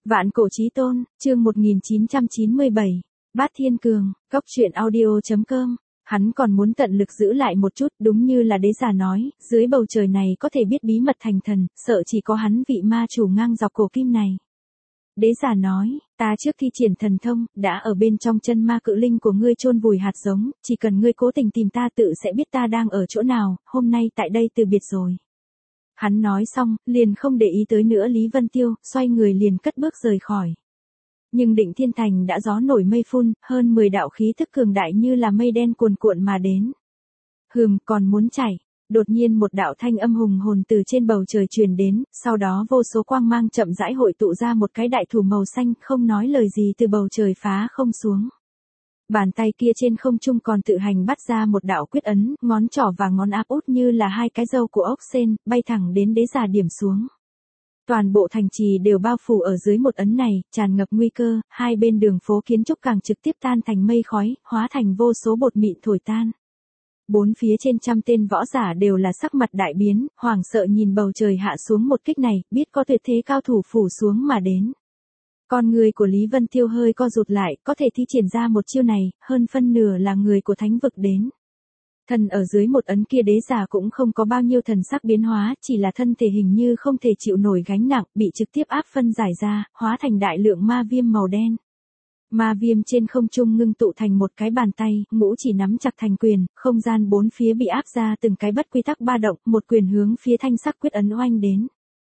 Vạn cổ chí tôn, chương 1997. Bát Thiên Cường, Cốc truyện audio.com. Hắn còn muốn tận lực giữ lại một chút, đúng như là đế giả nói, dưới bầu trời này có thể biết bí mật thành thần, sợ chỉ có hắn vị ma chủ ngang dọc cổ kim này. Đế giả nói, ta trước khi triển thần thông, đã ở bên trong chân ma cự linh của ngươi chôn vùi hạt giống, chỉ cần ngươi cố tình tìm ta tự sẽ biết ta đang ở chỗ nào, hôm nay tại đây từ biệt rồi. Hắn nói xong, liền không để ý tới nữa Lý Vân Tiêu, xoay người liền cất bước rời khỏi. Nhưng Định Thiên Thành đã gió nổi mây phun, hơn 10 đạo khí tức cường đại như là mây đen cuồn cuộn mà đến. Còn muốn chạy. Đột nhiên một đạo thanh âm hùng hồn từ trên bầu trời truyền đến, sau đó vô số quang mang chậm rãi hội tụ ra một cái đại thủ màu xanh, không nói lời gì từ bầu trời phá không xuống. Bàn tay kia trên không trung còn tự hành bắt ra một đạo quyết ấn, ngón trỏ và ngón áp út như là hai cái râu của ốc sên, bay thẳng đến đế giả điểm xuống. Toàn bộ thành trì đều bao phủ ở dưới một ấn này, tràn ngập nguy cơ, hai bên đường phố kiến trúc càng trực tiếp tan thành mây khói, hóa thành vô số bột mịn thổi tan. Bốn phía trên trăm tên võ giả đều là sắc mặt đại biến, hoảng sợ nhìn bầu trời hạ xuống một kích này, biết có tuyệt thế cao thủ phủ xuống mà đến. Con người của Lý Vân Tiêu hơi co rụt lại, có thể thi triển ra một chiêu này, hơn phân nửa là người của thánh vực đến. Thần ở dưới một ấn kia đế giả cũng không có bao nhiêu thần sắc biến hóa, chỉ là thân thể hình như không thể chịu nổi gánh nặng, bị trực tiếp áp phân giải ra, hóa thành đại lượng ma viêm màu đen. Ma viêm trên không trung ngưng tụ thành một cái bàn tay, ngũ chỉ nắm chặt thành quyền, không gian bốn phía bị áp ra từng cái bất quy tắc ba động, một quyền hướng phía thanh sắc quyết ấn oanh đến.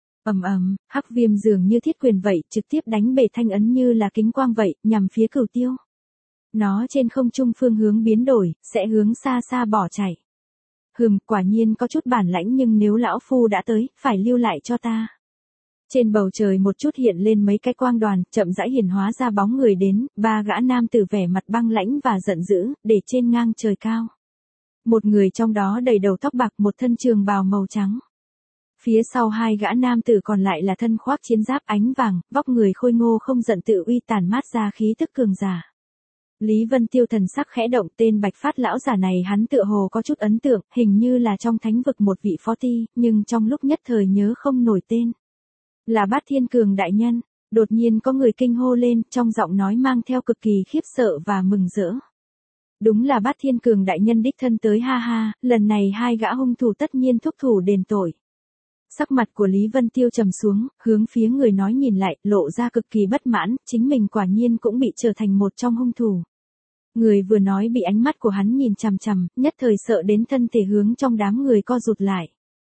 Hắc viêm dường như thiết quyền vậy, trực tiếp đánh bể thanh ấn như là kính quang vậy, nhằm phía Cửu Tiêu. Nó trên không trung phương hướng biến đổi, sẽ hướng xa xa bỏ chạy. Quả nhiên có chút bản lãnh nhưng nếu lão phu đã tới, phải lưu lại cho ta. Trên bầu trời một chút hiện lên mấy cái quang đoàn, chậm rãi hiển hóa ra bóng người đến, ba gã nam tử vẻ mặt băng lãnh và giận dữ, để trên ngang trời cao. Một người trong đó đầy đầu tóc bạc, một thân trường bào màu trắng. Phía sau hai gã nam tử còn lại là thân khoác chiến giáp ánh vàng, vóc người khôi ngô không giận tự uy tản mát ra khí tức cường giả. Lý Vân Tiêu thần sắc khẽ động, tên Bạch Phát lão giả này hắn tựa hồ có chút ấn tượng, hình như là trong thánh vực một vị phó ti, nhưng trong lúc nhất thời nhớ không nổi tên. Là Bát Thiên Cường đại nhân. Đột nhiên có người kinh hô lên, trong giọng nói mang theo cực kỳ khiếp sợ và mừng rỡ. Đúng là Bát Thiên Cường đại nhân đích thân tới ha ha, lần này hai gã hung thủ tất nhiên thúc thủ đền tội. Sắc mặt của Lý Vân Tiêu trầm xuống, hướng phía người nói nhìn lại, lộ ra cực kỳ bất mãn, chính mình quả nhiên cũng bị trở thành một trong hung thủ. Người vừa nói bị ánh mắt của hắn nhìn chằm chằm, nhất thời sợ đến thân thể hướng trong đám người co rụt lại.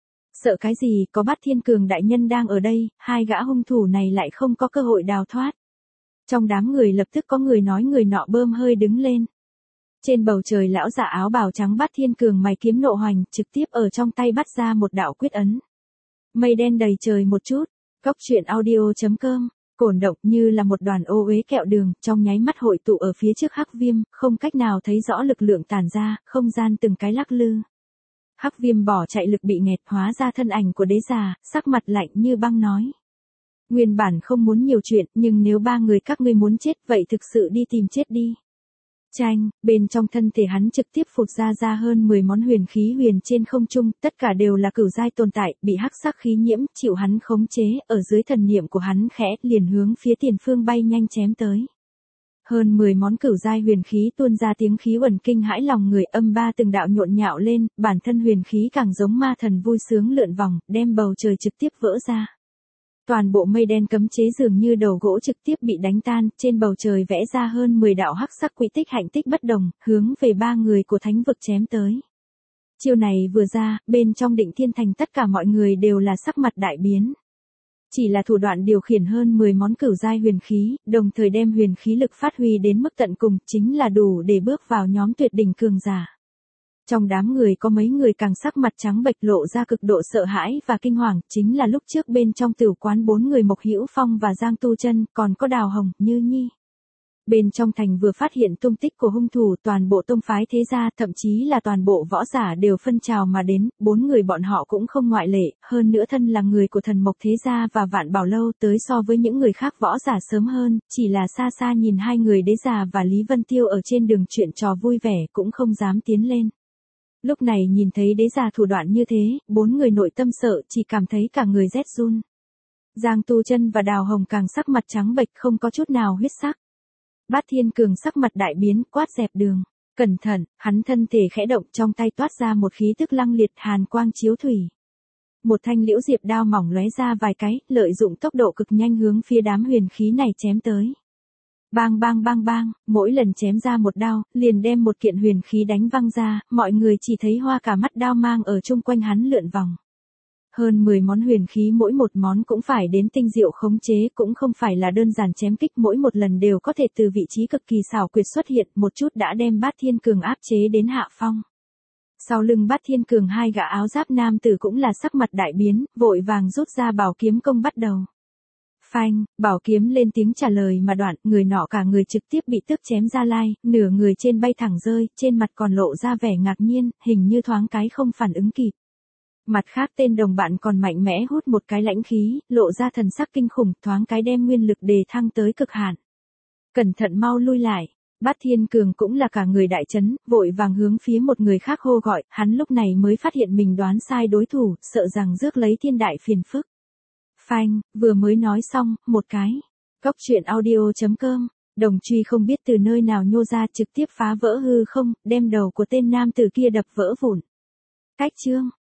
Sợ cái gì, có Bát Thiên Cường đại nhân đang ở đây, hai gã hung thủ này lại không có cơ hội đào thoát. Trong đám người lập tức có người nói người nọ bơm hơi đứng lên. Trên bầu trời lão giả áo bào trắng Bát Thiên Cường mày kiếm nộ hoành, trực tiếp ở trong tay bắt ra một đạo quyết ấn. Mây đen đầy trời một chút, Cốc truyện audio.com, cổn động như là một đoàn ô uế kẹo đường, trong nháy mắt hội tụ ở phía trước hắc viêm, không cách nào thấy rõ lực lượng tản ra, không gian từng cái lắc lư. Hắc viêm bỏ chạy lực bị nghẹt, hóa ra thân ảnh của đế già, sắc mặt lạnh như băng nói. Nguyên bản không muốn nhiều chuyện, nhưng nếu ba người các ngươi muốn chết, vậy thực sự đi tìm chết đi. Chanh, bên trong thân thể hắn trực tiếp phụt ra hơn 10 món huyền khí huyền trên không trung, tất cả đều là cửu giai tồn tại, bị hắc sắc khí nhiễm, chịu hắn khống chế, ở dưới thần niệm của hắn khẽ, liền hướng phía tiền phương bay nhanh chém tới. Hơn 10 món cửu giai huyền khí tuôn ra tiếng khí uẩn kinh hãi lòng người, âm ba từng đạo nhộn nhạo lên, bản thân huyền khí càng giống ma thần vui sướng lượn vòng, đem bầu trời trực tiếp vỡ ra. Toàn bộ mây đen cấm chế dường như đầu gỗ trực tiếp bị đánh tan, trên bầu trời vẽ ra hơn 10 đạo hắc sắc quỹ tích hạnh tích bất đồng, hướng về ba người của thánh vực chém tới. Chiêu này vừa ra, bên trong Định Thiên Thành tất cả mọi người đều là sắc mặt đại biến. Chỉ là thủ đoạn điều khiển hơn 10 món cửu giai huyền khí, đồng thời đem huyền khí lực phát huy đến mức tận cùng, chính là đủ để bước vào nhóm tuyệt đỉnh cường giả. Trong đám người có mấy người càng sắc mặt trắng bệch lộ ra cực độ sợ hãi và kinh hoàng, chính là lúc trước bên trong tửu quán 4 người Mộc Hữu Phong và Giang Tu Chân, còn có Đào Hồng, Như Nhi. Bên trong thành vừa phát hiện tung tích của hung thủ, toàn bộ tông phái thế gia, thậm chí là toàn bộ võ giả đều phân trào mà đến, 4 người bọn họ cũng không ngoại lệ, hơn nữa thân là người của thần Mộc thế gia và Vạn Bảo lâu tới so với những người khác võ giả sớm hơn, chỉ là xa xa nhìn hai người đế già và Lý Vân Tiêu ở trên đường chuyện trò vui vẻ cũng không dám tiến lên. Lúc này nhìn thấy đế già thủ đoạn như thế, 4 người nội tâm sợ, chỉ cảm thấy cả người rét run. Giang Tu Chân và Đào Hồng càng sắc mặt trắng bệch không có chút nào huyết sắc. Bát Thiên Cường sắc mặt đại biến, quát dẹp đường. Cẩn thận, hắn thân thể khẽ động, trong tay toát ra một khí tức lăng liệt, hàn quang chiếu thủy. Một thanh liễu diệp đao mỏng lóe ra vài cái, lợi dụng tốc độ cực nhanh hướng phía đám huyền khí này chém tới. Bang bang bang bang, mỗi lần chém ra một đao, liền đem một kiện huyền khí đánh văng ra, mọi người chỉ thấy hoa cả mắt đao mang ở chung quanh hắn lượn vòng. Hơn 10 món huyền khí mỗi một món cũng phải đến tinh diệu khống chế, cũng không phải là đơn giản chém kích, mỗi một lần đều có thể từ vị trí cực kỳ xảo quyệt xuất hiện, một chút đã đem Bát Thiên Cường áp chế đến hạ phong. Sau lưng Bát Thiên Cường hai gã áo giáp nam tử cũng là sắc mặt đại biến, vội vàng rút ra bảo kiếm công bắt đầu. Phanh, bảo kiếm lên tiếng trả lời mà đoạn, người nọ cả người trực tiếp bị tức chém ra lai, nửa người trên bay thẳng rơi, trên mặt còn lộ ra vẻ ngạc nhiên, hình như thoáng cái không phản ứng kịp. Mặt khác tên đồng bạn còn mạnh mẽ hút một cái lãnh khí, lộ ra thần sắc kinh khủng, thoáng cái đem nguyên lực đề thăng tới cực hạn. Cẩn thận mau lui lại. Bát Thiên Cường cũng là cả người đại chấn, vội vàng hướng phía một người khác hô gọi, hắn lúc này mới phát hiện mình đoán sai đối thủ, sợ rằng rước lấy thiên đại phiền phức. Phanh, vừa mới nói xong, một cái. Cóc truyện audio.com, đồng truy không biết từ nơi nào nhô ra trực tiếp phá vỡ hư không, đem đầu của tên nam tử kia đập vỡ vụn. Cách chương.